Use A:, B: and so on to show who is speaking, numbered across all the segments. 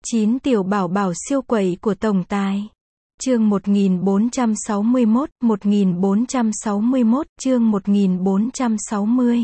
A: 9 tiểu bảo bảo siêu quẩy của tổng tài. Chương 1461, 1461, chương 1460.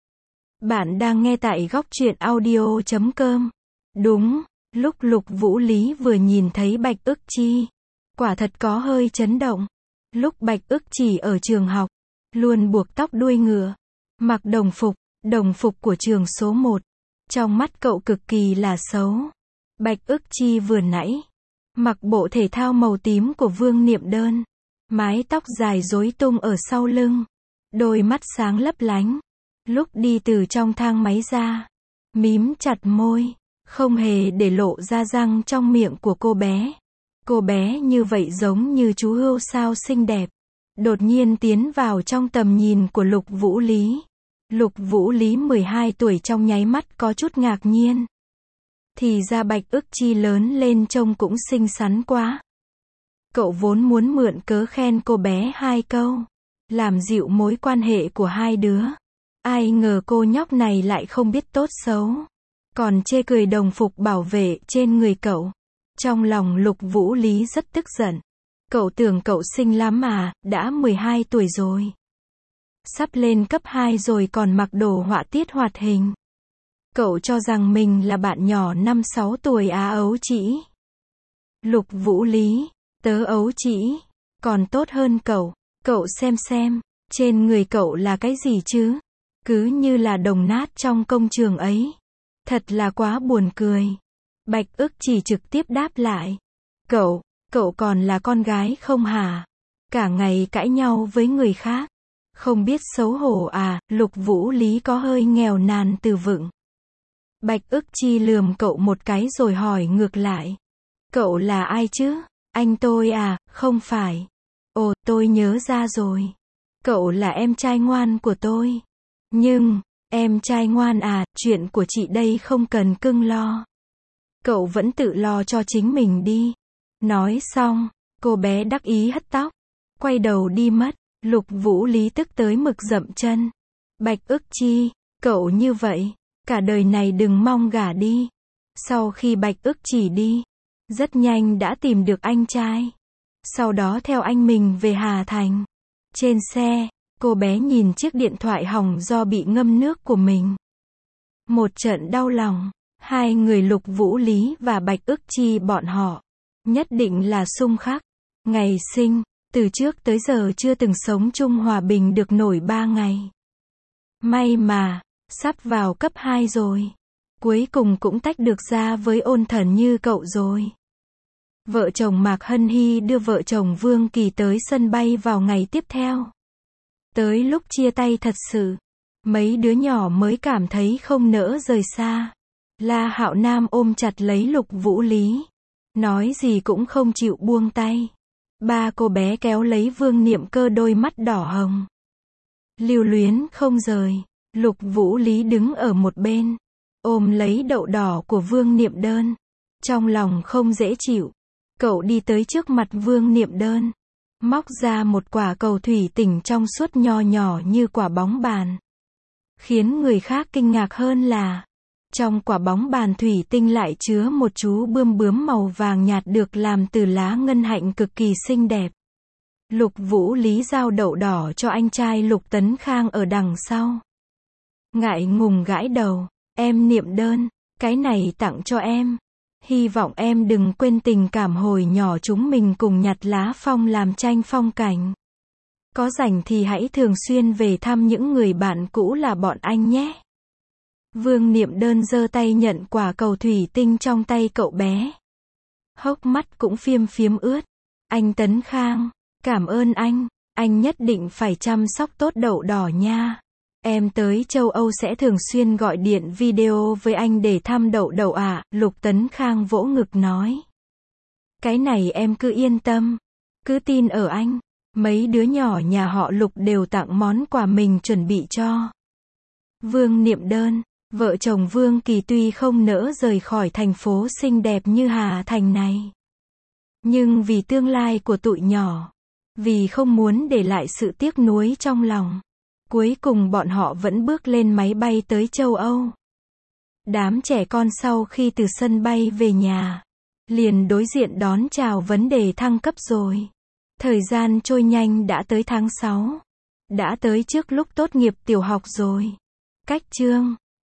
A: Bạn đang nghe tại góc truyện audio.com. Đúng, lúc Lục Vũ Lý vừa nhìn thấy Bạch Ức Chi, quả thật có hơi chấn động. Lúc Bạch Ức Chỉ ở trường học, luôn buộc tóc đuôi ngựa, mặc đồng phục của trường số 1. Trong mắt cậu cực kỳ là xấu. Bạch Ức Chi vừa nãy mặc bộ thể thao màu tím của Vương Niệm Đơn, mái tóc dài rối tung ở sau lưng, đôi mắt sáng lấp lánh. Lúc đi từ trong thang máy ra, mím chặt môi, không hề để lộ ra răng trong miệng của cô bé. Cô bé như vậy giống như chú hươu sao xinh đẹp, đột nhiên tiến vào trong tầm nhìn của Lục Vũ Lý. Lục Vũ Lý 12 tuổi trong nháy mắt có chút ngạc nhiên. Thì ra Bạch Ức Chi lớn lên trông cũng xinh xắn quá. Cậu vốn muốn mượn cớ khen cô bé 2 câu, làm dịu mối quan hệ của hai đứa. Ai ngờ cô nhóc này lại không biết tốt xấu, còn chê cười đồng phục bảo vệ trên người cậu. Trong lòng Lục Vũ Lý rất tức giận. Cậu tưởng cậu xinh lắm mà, đã 12 tuổi rồi. Sắp lên cấp 2 rồi còn mặc đồ họa tiết hoạt hình. Cậu cho rằng mình là bạn nhỏ 5-6 tuổi á ấu trĩ. Lục Vũ Lý, tớ ấu trĩ, còn tốt hơn cậu. Cậu xem, trên người cậu là cái gì chứ? Cứ như là đồng nát trong công trường ấy. Thật là quá buồn cười. Bạch Ức Chỉ trực tiếp đáp lại. Cậu còn là con gái không hả? Cả ngày cãi nhau với người khác. Không biết xấu hổ à? Lục Vũ Lý có hơi nghèo nàn từ vựng. Bạch Ức Chi lườm cậu một cái rồi hỏi ngược lại. Cậu là ai chứ? Anh tôi à? Không phải. Ồ, tôi nhớ ra rồi. Cậu là em trai ngoan của tôi. Nhưng, em trai ngoan à, chuyện của chị đây không cần cưng lo. Cậu vẫn tự lo cho chính mình đi. Nói xong, cô bé đắc ý hất tóc, quay đầu đi mất. Lục Vũ Lý tức tới mực dậm chân. Bạch Ức Chi, cậu như vậy, cả đời này đừng mong gả đi. Sau khi Bạch Ức Chỉ đi, rất nhanh đã tìm được anh trai. Sau đó theo anh mình về Hà Thành. Trên xe, cô bé nhìn chiếc điện thoại hỏng do bị ngâm nước của mình. Một trận đau lòng. Hai người Lục Vũ Lý và Bạch Ức Chi bọn họ nhất định là xung khắc. Ngày sinh, từ trước tới giờ chưa từng sống chung hòa bình được nổi 3 ngày. May mà, sắp vào cấp 2 rồi. Cuối cùng cũng tách được ra với ôn thần như cậu rồi. Vợ chồng Mạc Hân Hy đưa vợ chồng Vương Kỳ tới sân bay vào ngày tiếp theo. Tới lúc chia tay thật sự, mấy đứa nhỏ mới cảm thấy không nỡ rời xa. La Hạo Nam ôm chặt lấy Lục Vũ Lý, nói gì cũng không chịu buông tay. Ba cô bé kéo lấy Vương Niệm Cơ đôi mắt đỏ hồng, lưu luyến không rời. Lục Vũ Lý đứng ở một bên, ôm lấy đậu đỏ của Vương Niệm Đơn, trong lòng không dễ chịu. Cậu đi tới trước mặt Vương Niệm Đơn, móc ra một quả cầu thủy tinh trong suốt nho nhỏ như quả bóng bàn. Khiến người khác kinh ngạc hơn là, trong quả bóng bàn thủy tinh lại chứa một chú bươm bướm màu vàng nhạt được làm từ lá ngân hạnh cực kỳ xinh đẹp. Lục Vũ Lý giao đậu đỏ cho anh trai Lục Tấn Khang ở đằng sau. Ngại ngùng gãi đầu, em Niệm Đơn, cái này tặng cho em. Hy vọng em đừng quên tình cảm hồi nhỏ chúng mình cùng nhặt lá phong làm tranh phong cảnh. Có rảnh thì hãy thường xuyên về thăm những người bạn cũ là bọn anh nhé. Vương Niệm Đơn giơ tay nhận quả cầu thủy tinh trong tay cậu bé. Hốc mắt cũng phiếm ướt. Anh Tấn Khang, cảm ơn anh nhất định phải chăm sóc tốt đậu đỏ nha. Em tới châu Âu sẽ thường xuyên gọi điện video với anh để thăm đậu đậu ạ. Lục Tấn Khang vỗ ngực nói. Cái này em cứ yên tâm, cứ tin ở anh. Mấy đứa nhỏ nhà họ Lục đều tặng món quà mình chuẩn bị cho Vương Niệm Đơn. Vợ chồng Vương Kỳ tuy không nỡ rời khỏi thành phố xinh đẹp như Hà Thành này, nhưng vì tương lai của tụi nhỏ, vì không muốn để lại sự tiếc nuối trong lòng, cuối cùng bọn họ vẫn bước lên máy bay tới châu Âu. Đám trẻ con sau khi từ sân bay về nhà, liền đối diện đón chào vấn đề thăng cấp rồi. Thời gian trôi nhanh đã tới tháng 6. Đã tới trước lúc tốt nghiệp tiểu học rồi. Cách chương